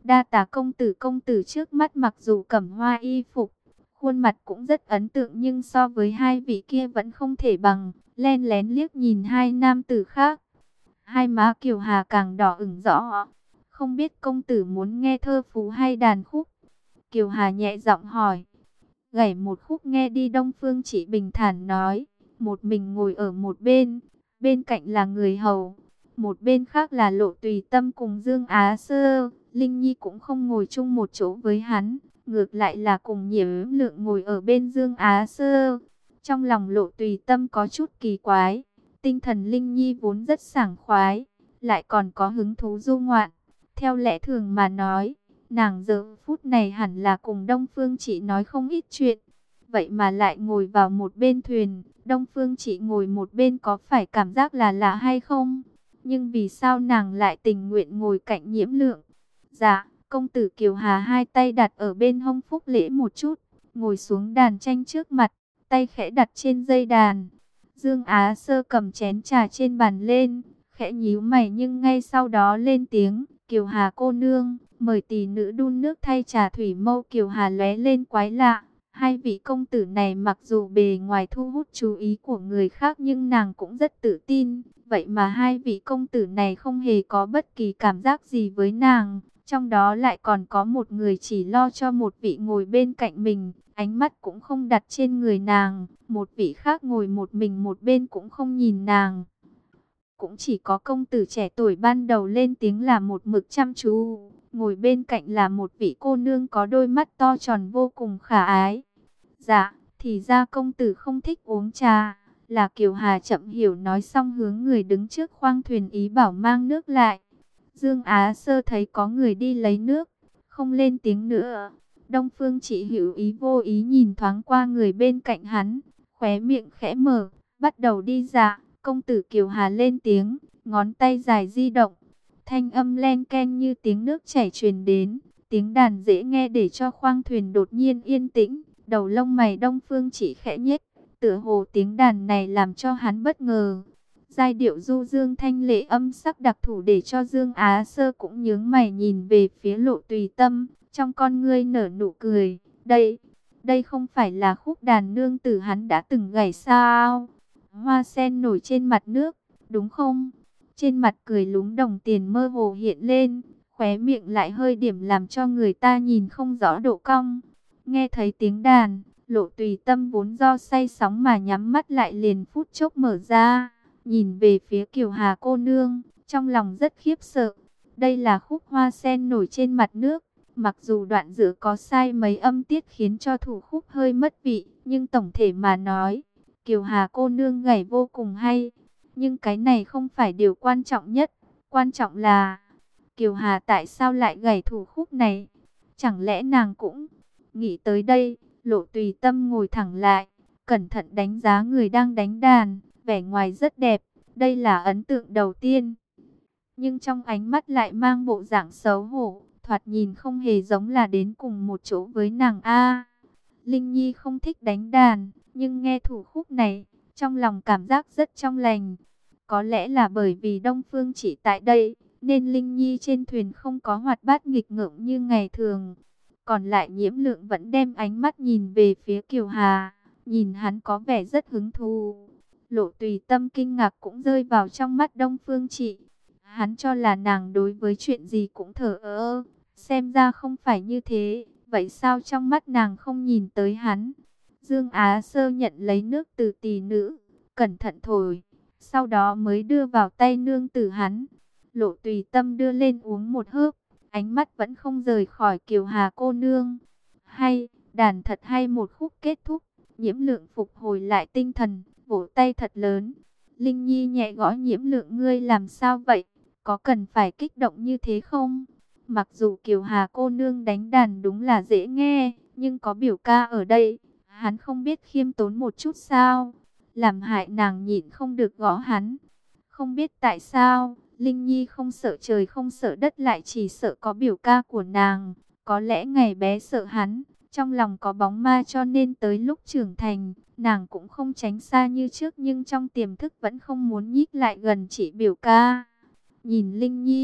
Đa tá công tử. Công tử trước mắt mặc dù cẩm hoa y phục, khuôn mặt cũng rất ấn tượng, nhưng so với hai vị kia vẫn không thể bằng. Len lén liếc nhìn hai nam tử khác, hai má Kiều Hà càng đỏ ửng rõ. Không biết công tử muốn nghe thơ phú hay đàn khúc? Kiều Hà nhẹ giọng hỏi. Gảy một khúc nghe đi. Đông Phương Chỉ bình thản nói. Một mình ngồi ở một bên, bên cạnh là người hầu, một bên khác là Lộ Tùy Tâm cùng Dương Á Sơ. Linh Nhi cũng không ngồi chung một chỗ với hắn, ngược lại là cùng Nhiễm Lượng ngồi ở bên Dương Á Sơ. Trong lòng Lộ Tùy Tâm có chút kỳ quái, tinh thần Linh Nhi vốn rất sảng khoái, lại còn có hứng thú du ngoạn. Theo lẽ thường mà nói, nàng giờ phút này hẳn là cùng Đông Phương Chỉ nói không ít chuyện, vậy mà lại ngồi vào một bên thuyền. Đông Phương Chỉ ngồi một bên có phải cảm giác là lạ hay không? Nhưng vì sao nàng lại tình nguyện ngồi cạnh Nhiễm Lượng? Dạ, công tử. Kiều Hà hai tay đặt ở bên hông phúc lễ một chút, ngồi xuống đàn tranh trước mặt, tay khẽ đặt trên dây đàn. Dương Á Sơ cầm chén trà trên bàn lên, khẽ nhíu mày nhưng ngay sau đó lên tiếng. Kiều Hà cô nương, mời tỷ nữ đun nước thay trà. Thủy mâu Kiều Hà lóe lên quái lạ. Hai vị công tử này mặc dù bề ngoài thu hút chú ý của người khác, nhưng nàng cũng rất tự tin. Vậy mà hai vị công tử này không hề có bất kỳ cảm giác gì với nàng. Trong đó lại còn có một người chỉ lo cho một vị ngồi bên cạnh mình, ánh mắt cũng không đặt trên người nàng. Một vị khác ngồi một mình một bên cũng không nhìn nàng. Cũng chỉ có công tử trẻ tuổi ban đầu lên tiếng là một mực chăm chú. Ngồi bên cạnh là một vị cô nương có đôi mắt to tròn vô cùng khả ái. Dạ, thì ra công tử không thích uống trà. Là Kiều Hà chậm hiểu nói xong hướng người đứng trước khoang thuyền ý bảo mang nước lại. Dương Á Sơ thấy có người đi lấy nước, không lên tiếng nữa. Đông Phương Chỉ hữu ý vô ý nhìn thoáng qua người bên cạnh hắn, khóe miệng khẽ mở, bắt đầu đi dạ. Công tử. Kiều Hà lên tiếng, ngón tay dài di động, thanh âm len ken như tiếng nước chảy truyền đến, tiếng đàn dễ nghe để cho khoang thuyền đột nhiên yên tĩnh. Đầu lông mày Đông Phương Chỉ khẽ nhếch, tựa hồ tiếng đàn này làm cho hắn bất ngờ. Giai điệu du dương thanh lệ, âm sắc đặc thủ để cho Dương Á Sơ cũng nhướng mày nhìn về phía Lộ Tùy Tâm, trong con ngươi nở nụ cười. Đây, đây không phải là khúc đàn nương tử hắn đã từng gảy sao? Hoa sen nổi trên mặt nước, đúng không? Trên mặt cười lúm đồng tiền mơ hồ hiện lên, khóe miệng lại hơi điểm làm cho người ta nhìn không rõ độ cong. Nghe thấy tiếng đàn, Lộ Tùy Tâm vốn do say sóng mà nhắm mắt lại liền phút chốc mở ra, nhìn về phía Kiều Hà cô nương, trong lòng rất khiếp sợ. Đây là khúc hoa sen nổi trên mặt nước. Mặc dù đoạn giữa có sai mấy âm tiết khiến cho thủ khúc hơi mất vị, nhưng tổng thể mà nói, Kiều Hà cô nương gảy vô cùng hay. Nhưng cái này không phải điều quan trọng nhất. Quan trọng là Kiều Hà tại sao lại gảy thủ khúc này? Chẳng lẽ nàng cũng... Nghĩ tới đây, Lộ Tùy Tâm ngồi thẳng lại, cẩn thận đánh giá người đang đánh đàn. Vẻ ngoài rất đẹp, đây là ấn tượng đầu tiên. Nhưng trong ánh mắt lại mang bộ dạng xấu hổ, thoạt nhìn không hề giống là đến cùng một chỗ với nàng a. Linh Nhi không thích đánh đàn, nhưng nghe thủ khúc này, trong lòng cảm giác rất trong lành. Có lẽ là bởi vì Đông Phương Chỉ tại đây, nên Linh Nhi trên thuyền không có hoạt bát nghịch ngợm như ngày thường. Còn lại Nhiễm Lượng vẫn đem ánh mắt nhìn về phía Kiều Hà, nhìn hắn có vẻ rất hứng thú. Lộ Tùy Tâm kinh ngạc cũng rơi vào trong mắt Đông Phương Chỉ. Hắn cho là nàng đối với chuyện gì cũng thờ ơ, xem ra không phải như thế. Vậy sao trong mắt nàng không nhìn tới hắn? Dương Á Sơ nhận lấy nước từ tỷ nữ, cẩn thận thổi, sau đó mới đưa vào tay nương tử hắn. Lộ Tùy Tâm đưa lên uống một hớp, ánh mắt vẫn không rời khỏi Kiều Hà cô nương. Hay, đàn thật hay. Một khúc kết thúc, Nhiễm Lượng phục hồi lại tinh thần, vỗ tay thật lớn. Linh Nhi nhẹ gõ Nhiễm Lượng, ngươi làm sao vậy? Có cần phải kích động như thế không? Mặc dù Kiều Hà cô nương đánh đàn đúng là dễ nghe, nhưng có biểu ca ở đây, hắn không biết khiêm tốn một chút sao? Làm hại nàng nhịn không được gõ hắn. Không biết tại sao, Linh Nhi không sợ trời không sợ đất, lại chỉ sợ có biểu ca của nàng. Có lẽ ngày bé sợ hắn, trong lòng có bóng ma, cho nên tới lúc trưởng thành, nàng cũng không tránh xa như trước, nhưng trong tiềm thức vẫn không muốn nhích lại gần chị biểu ca. Nhìn Linh Nhi,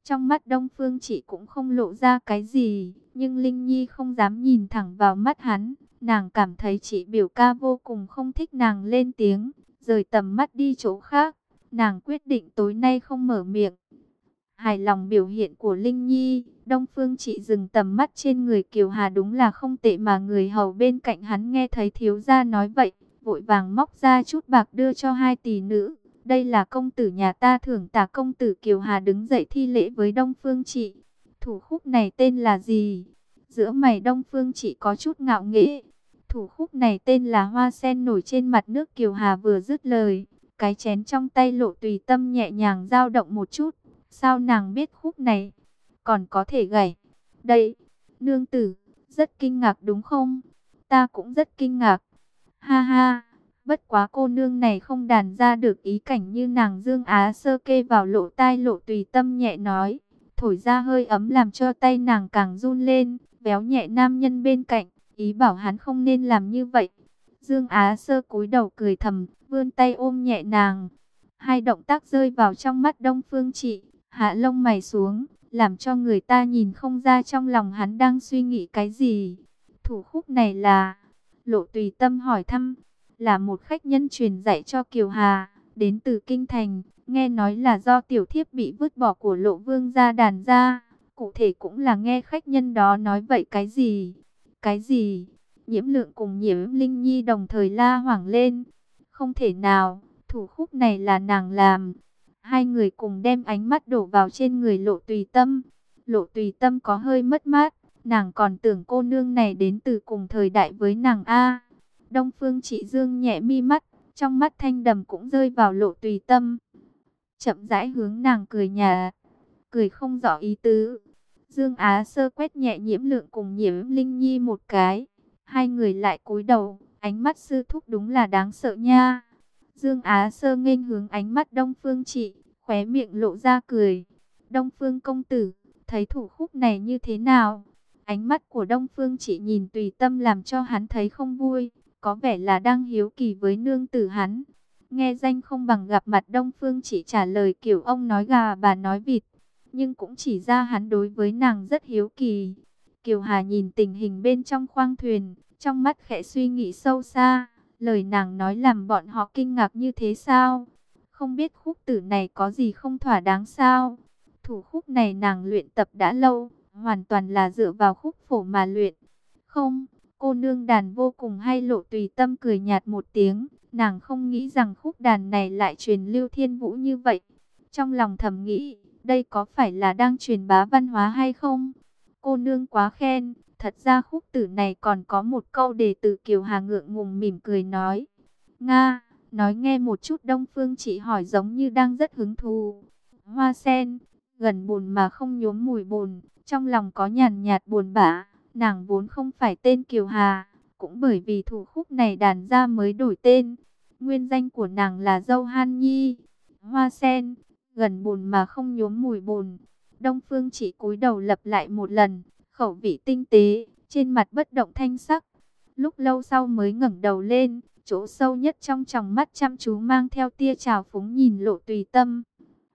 Trong mắt Đông Phương Chỉ cũng không lộ ra cái gì, nhưng Linh Nhi không dám nhìn thẳng vào mắt hắn. Nàng cảm thấy chị biểu ca vô cùng không thích nàng lên tiếng, rời tầm mắt đi chỗ khác. Nàng quyết định tối nay không mở miệng. Hài lòng biểu hiện của Linh Nhi, Đông Phương Chỉ dừng tầm mắt trên người Kiều Hà, đúng là không tệ, mà người hầu bên cạnh hắn nghe thấy thiếu gia nói vậy, vội vàng móc ra chút bạc đưa cho hai tỷ nữ. Đây là công tử nhà ta thưởng tả. Công tử. Kiều Hà đứng dậy thi lễ với Đông Phương Chỉ. Thủ khúc này tên là gì? Giữa mày Đông Phương Chỉ có chút ngạo nghễ. Thủ khúc này tên là Hoa Sen nổi trên mặt nước. Kiều Hà vừa dứt lời, cái chén trong tay Lộ Tùy Tâm nhẹ nhàng dao động một chút. Sao nàng biết khúc này còn có thể gảy? Đây, nương tử, rất kinh ngạc đúng không? Ta cũng rất kinh ngạc. Ha ha, bất quá cô nương này không đàn ra được ý cảnh như nàng. Dương Á Sơ kê vào lỗ tai Lộ Tùy Tâm nhẹ nói, thổi ra hơi ấm làm cho tay nàng càng run lên, véo nhẹ nam nhân bên cạnh, ý bảo hắn không nên làm như vậy. Dương Á Sơ cúi đầu cười thầm, vươn tay ôm nhẹ nàng. Hai động tác rơi vào trong mắt Đông Phương Chỉ, hạ lông mày xuống, làm cho người ta nhìn không ra trong lòng hắn đang suy nghĩ cái gì. Thủ khúc này là... Lộ Tùy Tâm hỏi thăm, là một khách nhân truyền dạy cho Kiều Hà, đến từ Kinh Thành, nghe nói là do tiểu thiếp bị vứt bỏ của Lộ Vương gia đàn ra. Cụ thể cũng là nghe khách nhân đó nói vậy. Cái gì? Cái gì? Nhiễm Lượng cùng Nhiễm Linh Nhi đồng thời la hoảng lên. Không thể nào, thủ khúc này là nàng làm. Hai người cùng đem ánh mắt đổ vào trên người Lộ Tùy Tâm. Lộ Tùy Tâm có hơi mất mát, nàng còn tưởng cô nương này đến từ cùng thời đại với nàng a. Đông Phương Chỉ dương nhẹ mi mắt, trong mắt thanh đầm cũng rơi vào Lộ Tùy Tâm. Chậm rãi hướng nàng cười nhà, cười không rõ ý tứ. Dương Á Sơ quét nhẹ Nhiễm Lượng cùng Nhiễm Linh Nhi một cái, hai người lại cúi đầu, ánh mắt sư thúc đúng là đáng sợ nha. Dương Á Sơ nghênh hướng ánh mắt Đông Phương Chỉ, khóe miệng lộ ra cười. Đông Phương công tử, thấy thủ khúc này như thế nào? Ánh mắt của Đông Phương Chỉ nhìn Tùy Tâm làm cho hắn thấy không vui, có vẻ là đang hiếu kỳ với nương tử hắn. Nghe danh không bằng gặp mặt, Đông Phương Chỉ trả lời kiểu ông nói gà bà nói vịt, nhưng cũng chỉ ra hắn đối với nàng rất hiếu kỳ. Kiều Hà nhìn tình hình bên trong khoang thuyền, trong mắt khẽ suy nghĩ sâu xa. Lời nàng nói làm bọn họ kinh ngạc như thế sao? Không biết khúc tử này có gì không thỏa đáng sao? Thủ khúc này nàng luyện tập đã lâu, hoàn toàn là dựa vào khúc phổ mà luyện. Không, cô nương đàn vô cùng hay. Lộ Tùy Tâm cười nhạt một tiếng, nàng không nghĩ rằng khúc đàn này lại truyền lưu thiên vũ như vậy. Trong lòng thầm nghĩ, đây có phải là đang truyền bá văn hóa hay không? Cô nương quá khen. Thật ra khúc tử này còn có một câu đề từ. Kiều Hà ngượng ngùng mỉm cười nói. Nga, nói nghe một chút. Đông Phương Chỉ hỏi giống như đang rất hứng thú. Hoa sen, gần bùn mà không nhuốm mùi bùn, trong lòng có nhàn nhạt buồn bã. Nàng vốn không phải tên Kiều Hà, cũng bởi vì thủ khúc này đàn ra mới đổi tên. Nguyên danh của nàng là Dâu Han Nhi. Hoa sen, gần bùn mà không nhuốm mùi bùn. Đông Phương Chỉ cúi đầu lặp lại một lần, khẩu vị tinh tế, trên mặt bất động thanh sắc. Lúc lâu sau mới ngẩng đầu lên, chỗ sâu nhất trong tròng mắt chăm chú mang theo tia trào phúng nhìn Lộ Tùy Tâm.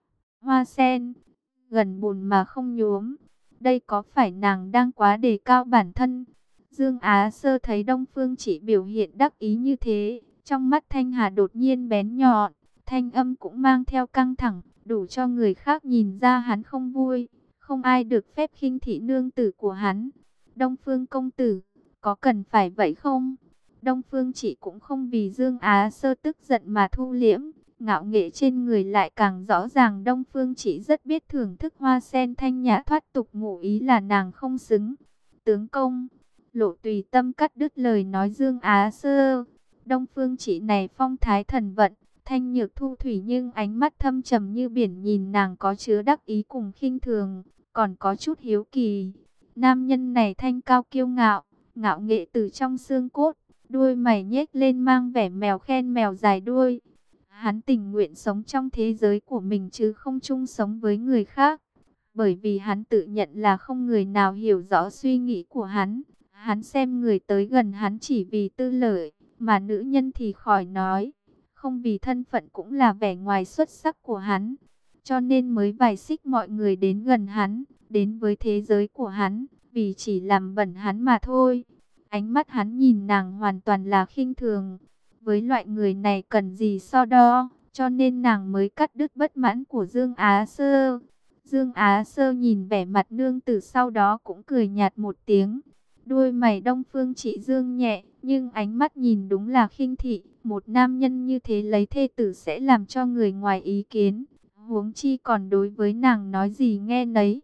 Hoa sen, gần bùn mà không nhuốm. Đây có phải nàng đang quá đề cao bản thân? Dương Á Sơ thấy Đông Phương Chỉ biểu hiện đắc ý như thế, trong mắt Thanh Hà đột nhiên bén nhọn, thanh âm cũng mang theo căng thẳng, đủ cho người khác nhìn ra hắn không vui. Không ai được phép khinh thị nương tử của hắn. Đông Phương công tử, có cần phải vậy không? Đông Phương Chỉ cũng không vì Dương Á Sơ tức giận mà thu liễm, ngạo nghễ trên người lại càng rõ ràng. Đông Phương Chỉ rất biết thưởng thức hoa sen thanh nhã thoát tục, ngụ ý là nàng không xứng. Tướng công, Lộ Tùy Tâm cắt đứt lời nói Dương Á Sơ. Đông Phương Chỉ này phong thái thần vận, thanh nhược thu thủy, nhưng ánh mắt thâm trầm như biển nhìn nàng có chứa đắc ý cùng khinh thường, còn có chút hiếu kỳ. Nam nhân này thanh cao kiêu ngạo, ngạo nghệ từ trong xương cốt, đuôi mày nhếch lên mang vẻ mèo khen mèo dài đuôi. Hắn tình nguyện sống trong thế giới của mình chứ không chung sống với người khác, bởi vì hắn tự nhận là không người nào hiểu rõ suy nghĩ của hắn. Hắn xem người tới gần hắn chỉ vì tư lợi, mà nữ nhân thì khỏi nói, không vì thân phận cũng là vẻ ngoài xuất sắc của hắn. cho nên mới bài xích mọi người đến gần hắn, đến với thế giới của hắn, vì chỉ làm bẩn hắn mà thôi. Ánh mắt hắn nhìn nàng hoàn toàn là khinh thường. Với loại người này cần gì so đo, cho nên nàng mới cắt đứt bất mãn của Dương Á Sơ. Dương Á Sơ nhìn vẻ mặt nương tử sau đó cũng cười nhạt một tiếng. Đuôi mày Đông Phương Trị dương nhẹ, nhưng ánh mắt nhìn đúng là khinh thị. Một nam nhân như thế lấy thê tử sẽ làm cho người ngoài ý kiến. Huống chi còn đối với nàng nói gì nghe nấy.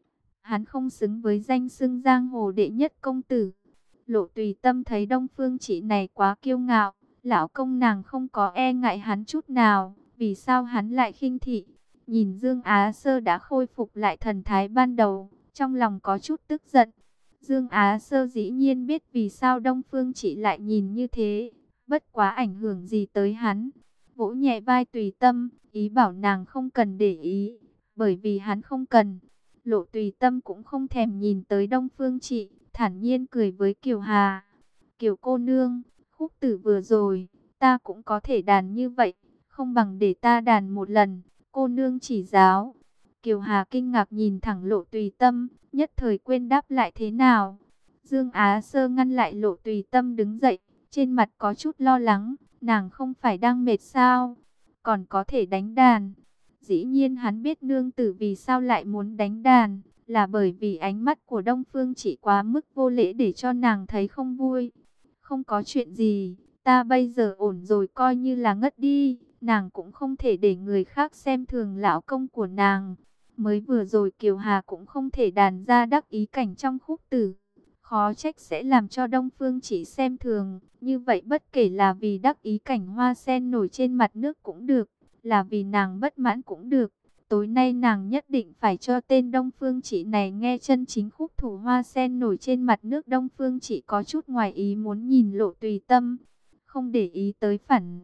Hắn không xứng với danh xưng giang hồ đệ nhất công tử. Lộ Tùy Tâm thấy Đông Phương Trị này quá kiêu ngạo. Lão công nàng không có e ngại hắn chút nào. Vì sao hắn lại khinh thị? Nhìn Dương Á Sơ đã khôi phục lại thần thái ban đầu, trong lòng có chút tức giận. Dương Á Sơ dĩ nhiên biết vì sao Đông Phương Trị lại nhìn như thế, bất quá ảnh hưởng gì tới hắn. Vỗ nhẹ vai Tùy Tâm, ý bảo nàng không cần để ý, bởi vì hắn không cần. Lộ Tùy Tâm cũng không thèm nhìn tới Đông Phương Trị, thản nhiên cười với Kiều Hà. Kiều cô nương, khúc tử vừa rồi, ta cũng có thể đàn như vậy, không bằng để ta đàn một lần, cô nương chỉ giáo. Kiều Hà kinh ngạc nhìn thẳng Lộ Tùy Tâm, nhất thời quên đáp lại thế nào. Dương Á Sơ ngăn lại Lộ Tùy Tâm đứng dậy, trên mặt có chút lo lắng, nàng không phải đang mệt sao, còn có thể đánh đàn. Dĩ nhiên hắn biết nương tử vì sao lại muốn đánh đàn, là bởi vì ánh mắt của Đông Phương chỉ quá mức vô lễ để cho nàng thấy không vui. Không có chuyện gì, ta bây giờ ổn rồi, coi như là ngất đi, nàng cũng không thể để người khác xem thường lão công của nàng. Mới vừa rồi Kiều Hà cũng không thể đàn ra đắc ý cảnh trong khúc tử, khó trách sẽ làm cho Đông Phương chỉ xem thường. Như vậy bất kể là vì đắc ý cảnh hoa sen nổi trên mặt nước cũng được, là vì nàng bất mãn cũng được. Tối nay nàng nhất định phải cho tên Đông Phương Chỉ này nghe chân chính khúc thủ hoa sen nổi trên mặt nước. Đông Phương Chỉ có chút ngoài ý muốn nhìn Lộ Tùy Tâm, không để ý tới phản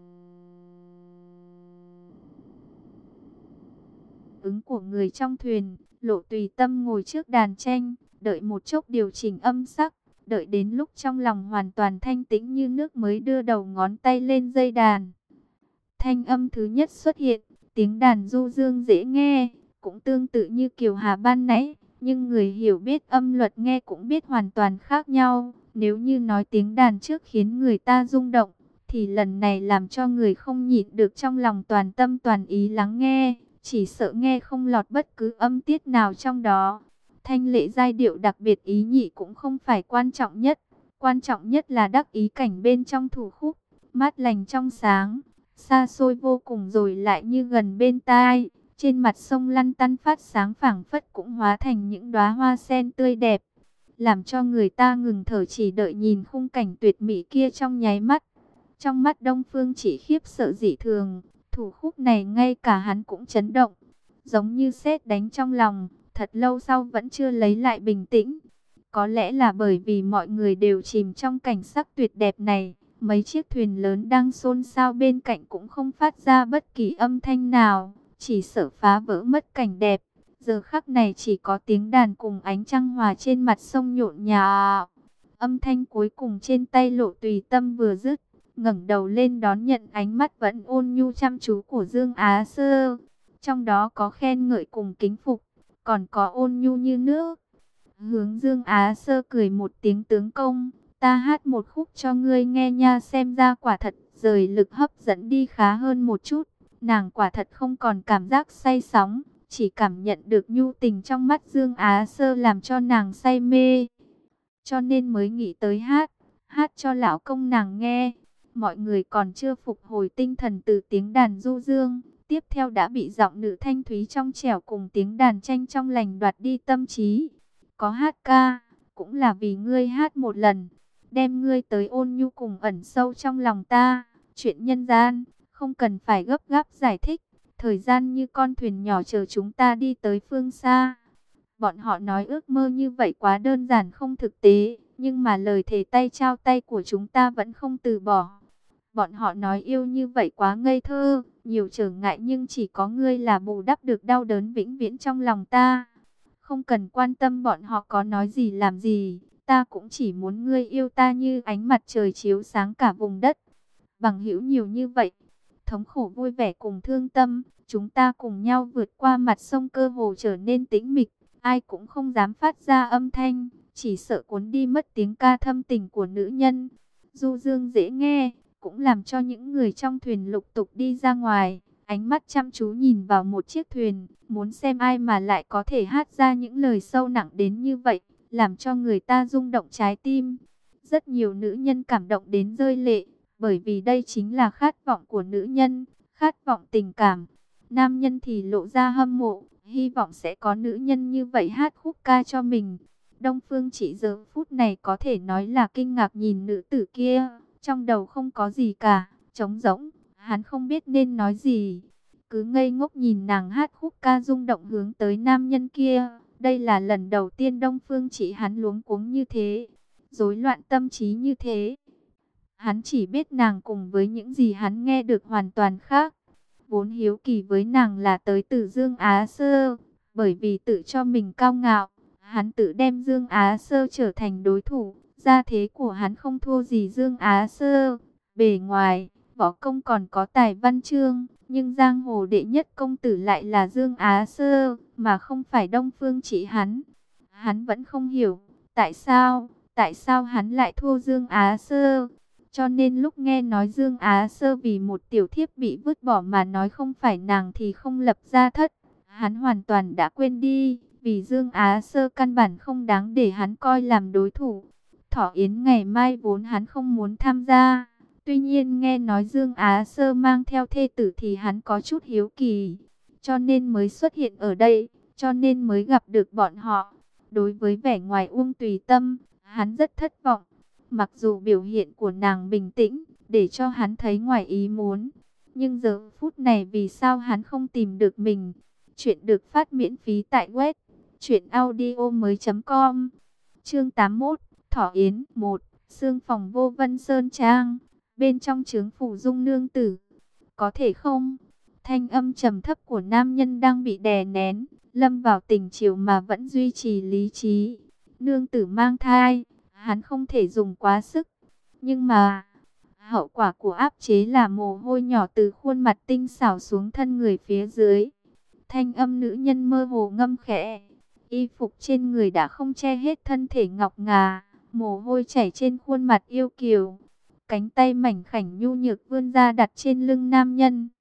ứng của người trong thuyền. Lộ Tùy Tâm ngồi trước đàn tranh, đợi một chốc điều chỉnh âm sắc, đợi đến lúc trong lòng hoàn toàn thanh tĩnh như nước mới đưa đầu ngón tay lên dây đàn. Thanh âm thứ nhất xuất hiện, tiếng đàn du dương dễ nghe, cũng tương tự như Kiều Hà ban nãy, nhưng người hiểu biết âm luật nghe cũng biết hoàn toàn khác nhau. Nếu như nói tiếng đàn trước khiến người ta rung động, thì lần này làm cho người không nhịn được trong lòng toàn tâm toàn ý lắng nghe, chỉ sợ nghe không lọt bất cứ âm tiết nào trong đó. Thanh lệ giai điệu đặc biệt ý nhị cũng không phải quan trọng nhất, quan trọng nhất là đắc ý cảnh bên trong thủ khúc, mát lành trong sáng, xa xôi vô cùng rồi lại như gần bên tai. Trên mặt sông lăn tăn phát sáng phảng phất cũng hóa thành những đóa hoa sen tươi đẹp, làm cho người ta ngừng thở chỉ đợi nhìn khung cảnh tuyệt mỹ kia trong nháy mắt. Trong mắt Đông Phương chỉ khiếp sợ dị thường, thủ khúc này ngay cả hắn cũng chấn động, giống như sét đánh trong lòng, thật lâu sau vẫn chưa lấy lại bình tĩnh. Có lẽ là bởi vì mọi người đều chìm trong cảnh sắc tuyệt đẹp này, mấy chiếc thuyền lớn đang xôn xao bên cạnh cũng không phát ra bất kỳ âm thanh nào, chỉ sợ phá vỡ mất cảnh đẹp. Giờ khắc này chỉ có tiếng đàn cùng ánh trăng hòa trên mặt sông nhộn nhạo. Âm thanh cuối cùng trên tay Lộ Tùy Tâm vừa dứt, ngẩng đầu lên đón nhận ánh mắt vẫn ôn nhu chăm chú của Dương Á Sơ. Trong đó có khen ngợi cùng kính phục, còn có ôn nhu như nước. Hướng Dương Á Sơ cười một tiếng, tướng công, ta hát một khúc cho ngươi nghe nha. Xem ra quả thật rời lực hấp dẫn đi khá hơn một chút. Nàng quả thật không còn cảm giác say sóng, chỉ cảm nhận được nhu tình trong mắt Dương Á Sơ làm cho nàng say mê. Cho nên mới nghĩ tới hát, hát cho lão công nàng nghe. Mọi người còn chưa phục hồi tinh thần từ tiếng đàn du dương, tiếp theo đã bị giọng nữ thanh thúy trong trẻo cùng tiếng đàn tranh trong lành đoạt đi tâm trí. Có hát ca, cũng là vì ngươi hát một lần, đem ngươi tới ôn nhu cùng ẩn sâu trong lòng ta. Chuyện nhân gian, không cần phải gấp gáp giải thích, thời gian như con thuyền nhỏ chờ chúng ta đi tới phương xa. Bọn họ nói ước mơ như vậy quá đơn giản không thực tế, nhưng mà lời thề tay trao tay của chúng ta vẫn không từ bỏ. Bọn họ nói yêu như vậy quá ngây thơ, nhiều trở ngại nhưng chỉ có ngươi là bù đắp được đau đớn vĩnh viễn trong lòng ta. Không cần quan tâm bọn họ có nói gì làm gì, ta cũng chỉ muốn ngươi yêu ta như ánh mặt trời chiếu sáng cả vùng đất. Bằng hữu nhiều như vậy, thống khổ vui vẻ cùng thương tâm, chúng ta cùng nhau vượt qua mặt sông cơ hồ trở nên tĩnh mịch, ai cũng không dám phát ra âm thanh, chỉ sợ cuốn đi mất tiếng ca thâm tình của nữ nhân. Du dương dễ nghe, cũng làm cho những người trong thuyền lục tục đi ra ngoài, ánh mắt chăm chú nhìn vào một chiếc thuyền, muốn xem ai mà lại có thể hát ra những lời sâu nặng đến như vậy, làm cho người ta rung động trái tim. Rất nhiều nữ nhân cảm động đến rơi lệ, bởi vì đây chính là khát vọng của nữ nhân, khát vọng tình cảm. Nam nhân thì lộ ra hâm mộ, hy vọng sẽ có nữ nhân như vậy hát khúc ca cho mình. Đông Phương Chỉ giờ phút này có thể nói là kinh ngạc nhìn nữ tử kia, trong đầu không có gì cả, trống rỗng, hắn không biết nên nói gì. Cứ ngây ngốc nhìn nàng hát khúc ca rung động hướng tới nam nhân kia. Đây là lần đầu tiên Đông Phương Chỉ hắn luống cuống như thế, rối loạn tâm trí như thế. Hắn chỉ biết nàng cùng với những gì hắn nghe được hoàn toàn khác. Vốn hiếu kỳ với nàng là tới từ Dương Á Sơ, bởi vì tự cho mình cao ngạo, hắn tự đem Dương Á Sơ trở thành đối thủ. Gia thế của hắn không thua gì Dương Á Sơ, bề ngoài, võ công còn có tài văn chương, nhưng giang hồ đệ nhất công tử lại là Dương Á Sơ, mà không phải Đông Phương Chỉ hắn. Hắn vẫn không hiểu, tại sao, tại sao hắn lại thua Dương Á Sơ. Cho nên lúc nghe nói Dương Á Sơ vì một tiểu thiếp bị vứt bỏ mà nói không phải nàng thì không lập gia thất, hắn hoàn toàn đã quên đi, vì Dương Á Sơ căn bản không đáng để hắn coi làm đối thủ. Thỏ Yến ngày mai vốn hắn không muốn tham gia, tuy nhiên nghe nói Dương Á Sơ mang theo thê tử thì hắn có chút hiếu kỳ, cho nên mới xuất hiện ở đây, cho nên mới gặp được bọn họ. Đối với vẻ ngoài Uông Tùy Tâm, hắn rất thất vọng. Mặc dù biểu hiện của nàng bình tĩnh, để cho hắn thấy ngoài ý muốn, nhưng giờ phút này vì sao hắn không tìm được mình? Chuyện được phát miễn phí tại web truyện audio mới.com. Chương tám mươi mốt, Thỏ Yến một, xương phòng Vô Vân Sơn Trang, bên trong trướng phủ Dung nương tử. Có thể không? Thanh âm trầm thấp của nam nhân đang bị đè nén, lâm vào tình chiều mà vẫn duy trì lý trí. Nương tử mang thai, hắn không thể dùng quá sức, nhưng mà hậu quả của áp chế là mồ hôi nhỏ từ khuôn mặt tinh xảo xuống thân người phía dưới. Thanh âm nữ nhân mơ hồ ngâm khẽ, y phục trên người đã không che hết thân thể ngọc ngà, mồ hôi chảy trên khuôn mặt yêu kiều. Cánh tay mảnh khảnh nhu nhược vươn ra đặt trên lưng nam nhân,